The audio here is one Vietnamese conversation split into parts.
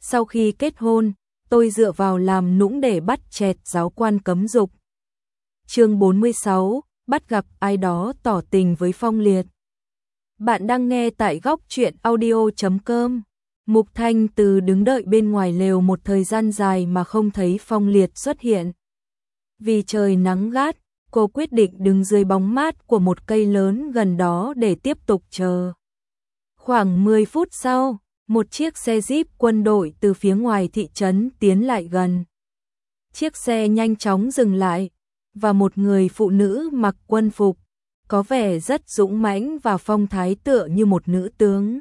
Sau khi kết hôn, tôi dựa vào làm nũng để bắt chẹt giáo quan cấm dục. Chương 46, bắt gặp ai đó tỏ tình với Phong Liệt. Bạn đang nghe tại góc truyện audio.com. Mục Thanh Từ đứng đợi bên ngoài lều một thời gian dài mà không thấy Phong Liệt xuất hiện. Vì trời nắng gắt, cô quyết định đứng dưới bóng mát của một cây lớn gần đó để tiếp tục chờ. Khoảng 10 phút sau, một chiếc xe Jeep quân đội từ phía ngoài thị trấn tiến lại gần. Chiếc xe nhanh chóng dừng lại, và một người phụ nữ mặc quân phục, có vẻ rất dũng mãnh và phong thái tựa như một nữ tướng.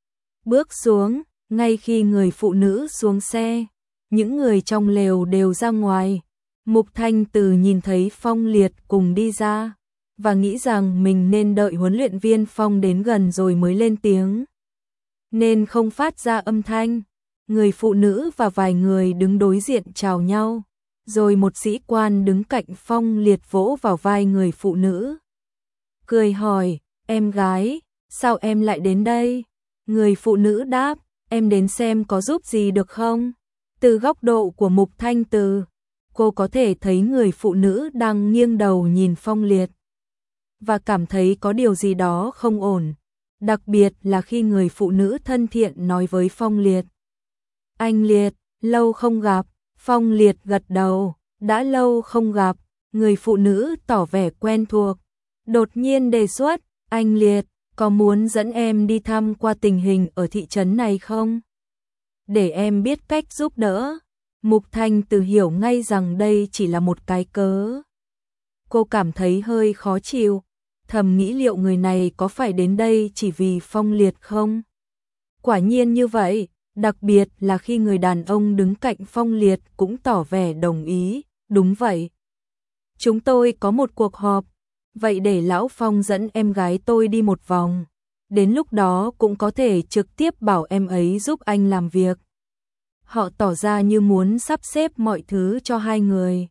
Bước xuống, ngay khi người phụ nữ xuống xe, những người trong lều đều ra ngoài. Mục Thanh Từ nhìn thấy Phong Liệt cùng đi ra, và nghĩ rằng mình nên đợi huấn luyện viên Phong đến gần rồi mới lên tiếng, nên không phát ra âm thanh. Người phụ nữ và vài người đứng đối diện chào nhau, rồi một sĩ quan đứng cạnh Phong Liệt vỗ vào vai người phụ nữ, cười hỏi, em gái, sao em lại đến đây? Người phụ nữ đáp, em đến xem có giúp gì được không? Từ góc độ của Mục Thanh Từ, cô có thể thấy người phụ nữ đang nghiêng đầu nhìn Phong Liệt, và cảm thấy có điều gì đó không ổn, đặc biệt là khi người phụ nữ thân thiện nói với Phong Liệt. Anh Liệt, lâu không gặp. Phong Liệt gật đầu, đã lâu không gặp. Người phụ nữ tỏ vẻ quen thuộc, đột nhiên đề xuất, anh Liệt, có muốn dẫn em đi thăm qua tình hình ở thị trấn này không? Để em biết cách giúp đỡ. Mục Thanh Từ hiểu ngay rằng đây chỉ là một cái cớ. Cô cảm thấy hơi khó chịu, thầm nghĩ liệu người này có phải đến đây chỉ vì Phong Liệt không? Quả nhiên như vậy, đặc biệt là khi người đàn ông đứng cạnh Phong Liệt cũng tỏ vẻ đồng ý, đúng vậy. Chúng tôi có một cuộc họp, vậy để Lão Phong dẫn em gái tôi đi một vòng, đến lúc đó cũng có thể trực tiếp bảo em ấy giúp anh làm việc. Họ tỏ ra như muốn sắp xếp mọi thứ cho hai người.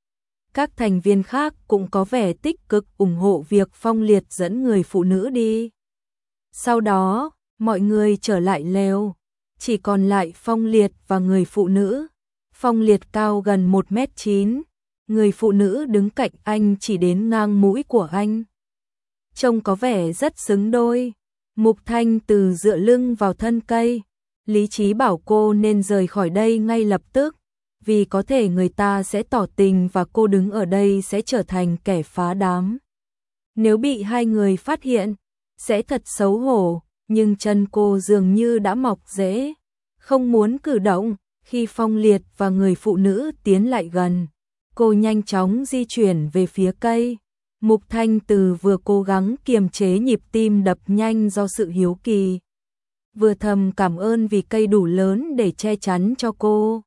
Các thành viên khác cũng có vẻ tích cực ủng hộ việc Phong Liệt dẫn người phụ nữ đi. Sau đó, mọi người trở lại lều, chỉ còn lại Phong Liệt và người phụ nữ. Phong Liệt cao gần 1m9, người phụ nữ đứng cạnh anh chỉ đến ngang mũi của anh. Trông có vẻ rất xứng đôi. Mục Thanh Từ dựa lưng vào thân cây, lý trí bảo cô nên rời khỏi đây ngay lập tức, vì có thể người ta sẽ tỏ tình và cô đứng ở đây sẽ trở thành kẻ phá đám. Nếu bị hai người phát hiện, sẽ thật xấu hổ, nhưng chân cô dường như đã mọc rễ, không muốn cử động. Khi Phong Liệt và người phụ nữ tiến lại gần, cô nhanh chóng di chuyển về phía cây. Mục Thanh Từ vừa cố gắng kiềm chế nhịp tim đập nhanh do sự hiếu kỳ, vừa thầm cảm ơn vì cây đủ lớn để che chắn cho cô.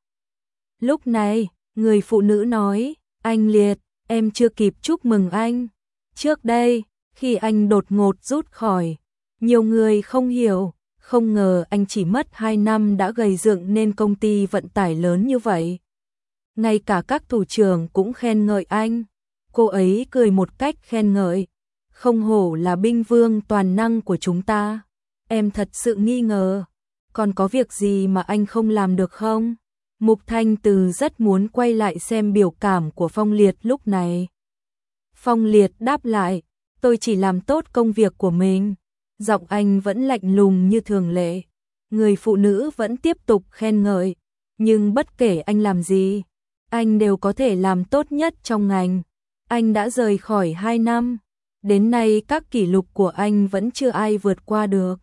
Lúc này, người phụ nữ nói, anh Liệt, em chưa kịp chúc mừng anh. Trước đây, khi anh đột ngột rút khỏi, nhiều người không hiểu, không ngờ anh chỉ mất 2 năm đã gầy dựng nên công ty vận tải lớn như vậy. Ngay cả các thủ trưởng cũng khen ngợi anh. Cô ấy cười một cách khen ngợi, không hổ là binh vương toàn năng của chúng ta. Em thật sự nghi ngờ, còn có việc gì mà anh không làm được không? Mục Thanh Từ rất muốn quay lại xem biểu cảm của Phong Liệt lúc này. Phong Liệt đáp lại, tôi chỉ làm tốt công việc của mình. Giọng anh vẫn lạnh lùng như thường lệ. Người phụ nữ vẫn tiếp tục khen ngợi, nhưng bất kể anh làm gì, anh đều có thể làm tốt nhất trong ngành. Anh đã rời khỏi 2 năm, đến nay các kỷ lục của anh vẫn chưa ai vượt qua được.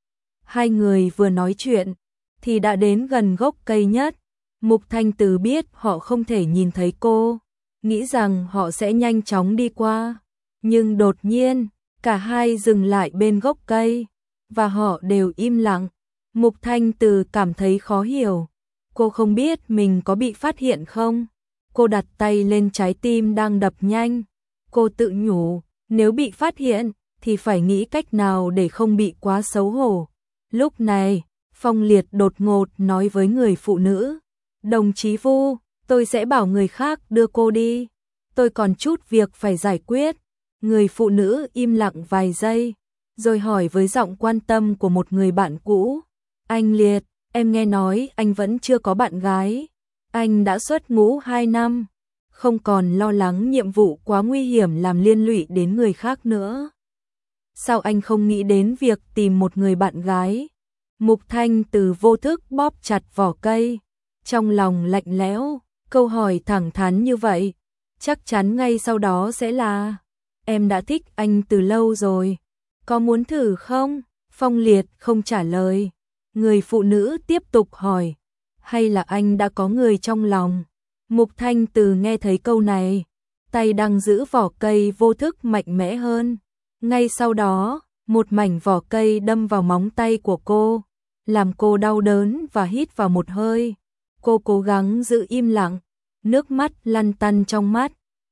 Hai người vừa nói chuyện, thì đã đến gần gốc cây nhất. Mục Thanh Từ biết họ không thể nhìn thấy cô, nghĩ rằng họ sẽ nhanh chóng đi qua. Nhưng đột nhiên, cả hai dừng lại bên gốc cây, và họ đều im lặng. Mục Thanh Từ cảm thấy khó hiểu. Cô không biết mình có bị phát hiện không? Cô đặt tay lên trái tim đang đập nhanh. Cô tự nhủ, nếu bị phát hiện, thì phải nghĩ cách nào để không bị quá xấu hổ. Lúc này, Phong Liệt đột ngột nói với người phụ nữ, đồng chí Vu, tôi sẽ bảo người khác đưa cô đi. Tôi còn chút việc phải giải quyết. Người phụ nữ im lặng vài giây, rồi hỏi với giọng quan tâm của một người bạn cũ, anh Liệt, em nghe nói anh vẫn chưa có bạn gái. Anh đã xuất ngũ 2 năm, không còn lo lắng nhiệm vụ quá nguy hiểm làm liên lụy đến người khác nữa. Sao anh không nghĩ đến việc tìm một người bạn gái? Mục Thanh Từ vô thức bóp chặt vỏ cây, trong lòng lạnh lẽo, câu hỏi thẳng thắn như vậy, chắc chắn ngay sau đó sẽ là em đã thích anh từ lâu rồi, có muốn thử không? Phong Liệt không trả lời, người phụ nữ tiếp tục hỏi, hay là anh đã có người trong lòng? Mục Thanh Từ nghe thấy câu này, tay đang giữ vỏ cây vô thức mạnh mẽ hơn. Ngay sau đó, một mảnh vỏ cây đâm vào móng tay của cô, làm cô đau đớn và hít vào một hơi. Cô cố gắng giữ im lặng, nước mắt lăn tăn trong mắt.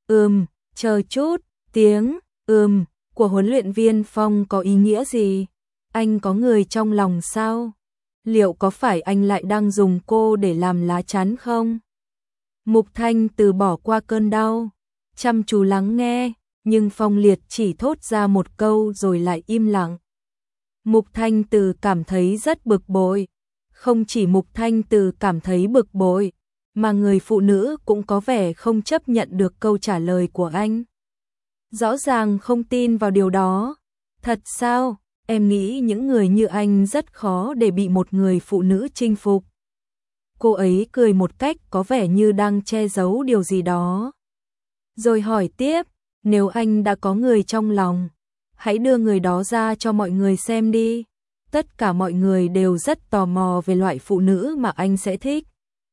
Chờ chút, tiếng của huấn luyện viên Phong có ý nghĩa gì? Anh có người trong lòng sao? Liệu có phải anh lại đang dùng cô để làm lá chắn không? Mục Thanh Từ bỏ qua cơn đau, chăm chú lắng nghe, nhưng Phong Liệt chỉ thốt ra một câu rồi lại im lặng. Mục Thanh Từ cảm thấy rất bực bội. Không chỉ Mục Thanh Từ cảm thấy bực bội, mà người phụ nữ cũng có vẻ không chấp nhận được câu trả lời của anh. Rõ ràng không tin vào điều đó. Thật sao? Em nghĩ những người như anh rất khó để bị một người phụ nữ chinh phục. Cô ấy cười một cách có vẻ như đang che giấu điều gì đó. Rồi hỏi tiếp, nếu anh đã có người trong lòng, hãy đưa người đó ra cho mọi người xem đi. Tất cả mọi người đều rất tò mò về loại phụ nữ mà anh sẽ thích.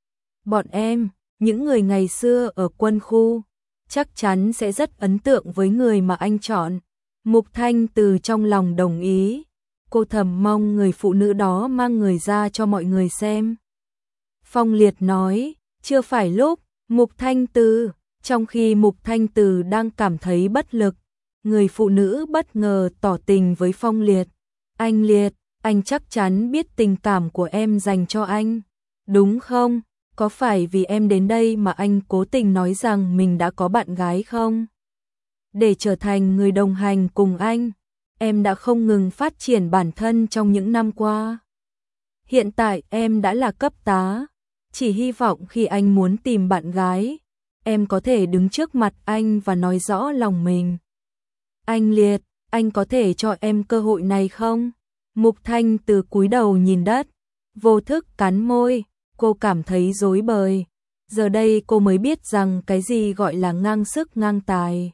Bọn em, những người ngày xưa ở quân khu, chắc chắn sẽ rất ấn tượng với người mà anh chọn. Mục Thanh Từ trong lòng đồng ý. Cô thầm mong người phụ nữ đó mang người ra cho mọi người xem. Phong Liệt nói, chưa phải lúc. Mục Thanh Từ, trong khi Mục Thanh Từ đang cảm thấy bất lực, người phụ nữ bất ngờ tỏ tình với Phong Liệt. Anh Liệt, anh chắc chắn biết tình cảm của em dành cho anh, đúng không? Có phải vì em đến đây mà anh cố tình nói rằng mình đã có bạn gái không? Để trở thành người đồng hành cùng anh, em đã không ngừng phát triển bản thân trong những năm qua. Hiện tại em đã là cấp tá, chỉ hy vọng khi anh muốn tìm bạn gái, em có thể đứng trước mặt anh và nói rõ lòng mình. Anh Liệt, anh có thể cho em cơ hội này không? Mục Thanh Từ cúi đầu nhìn đất, vô thức cắn môi, cô cảm thấy rối bời. Giờ đây cô mới biết rằng cái gì gọi là ngang sức ngang tài.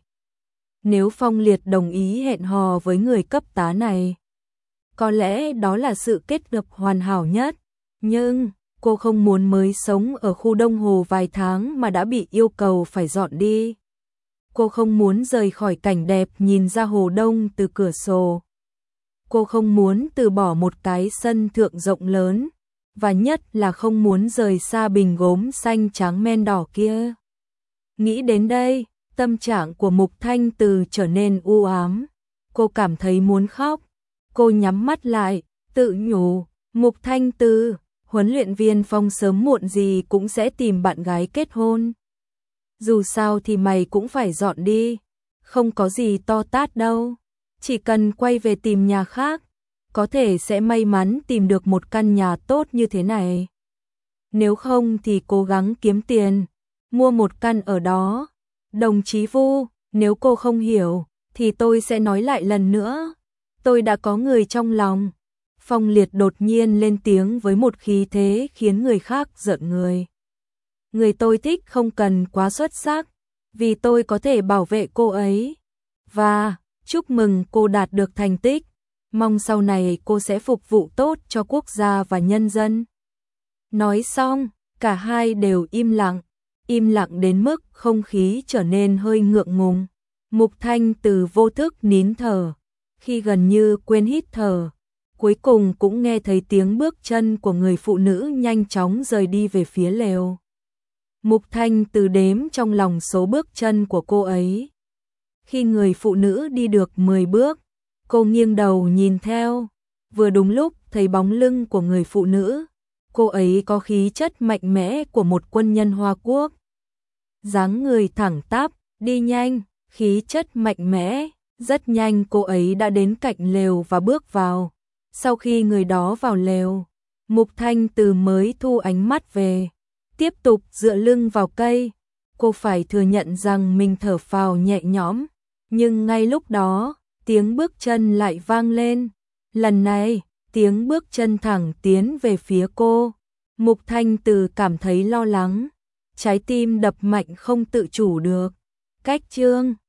Nếu Phong Liệt đồng ý hẹn hò với người cấp tá này, có lẽ đó là sự kết hợp hoàn hảo nhất. Nhưng cô không muốn mới sống ở khu Đông Hồ vài tháng mà đã bị yêu cầu phải dọn đi. Cô không muốn rời khỏi cảnh đẹp nhìn ra Hồ Đông từ cửa sổ. Cô không muốn từ bỏ một cái sân thượng rộng lớn, và nhất là không muốn rời xa bình gốm xanh trắng men đỏ kia. Nghĩ đến đây, tâm trạng của Mục Thanh Từ trở nên u ám. Cô cảm thấy muốn khóc. Cô nhắm mắt lại, tự nhủ, Mục Thanh Từ, huấn luyện viên Phong sớm muộn gì cũng sẽ tìm bạn gái kết hôn. Dù sao thì mày cũng phải dọn đi, không có gì to tát đâu. Chỉ cần quay về tìm nhà khác, có thể sẽ may mắn tìm được một căn nhà tốt như thế này. Nếu không thì cố gắng kiếm tiền, mua một căn ở đó. Đồng chí Vu, nếu cô không hiểu, thì tôi sẽ nói lại lần nữa. Tôi đã có người trong lòng. Phong Liệt đột nhiên lên tiếng với một khí thế khiến người khác rợn người. Người tôi thích không cần quá xuất sắc, vì tôi có thể bảo vệ cô ấy. Và chúc mừng cô đạt được thành tích. Mong sau này cô sẽ phục vụ tốt cho quốc gia và nhân dân. Nói xong, cả hai đều im lặng đến mức không khí trở nên hơi ngượng ngùng. Mục Thanh Từ vô thức nín thở, khi gần như quên hít thở, cuối cùng cũng nghe thấy tiếng bước chân của người phụ nữ nhanh chóng rời đi về phía lều. Mục Thanh Từ đếm trong lòng số bước chân của cô ấy. Khi người phụ nữ đi được 10 bước, cô nghiêng đầu nhìn theo, vừa đúng lúc thấy bóng lưng của người phụ nữ. Cô ấy có khí chất mạnh mẽ của một quân nhân Hoa Quốc. Dáng người thẳng tắp, đi nhanh, khí chất mạnh mẽ. Rất nhanh cô ấy đã đến cạnh lều và bước vào. Sau khi người đó vào lều, Mục Thanh Từ mới thu ánh mắt về, tiếp tục dựa lưng vào cây. Cô phải thừa nhận rằng mình thở phào nhẹ nhõm, nhưng ngay lúc đó, tiếng bước chân lại vang lên. Lần này, tiếng bước chân thẳng tiến về phía cô. Mục Thanh Từ cảm thấy lo lắng, trái tim đập mạnh không tự chủ được. Cách chương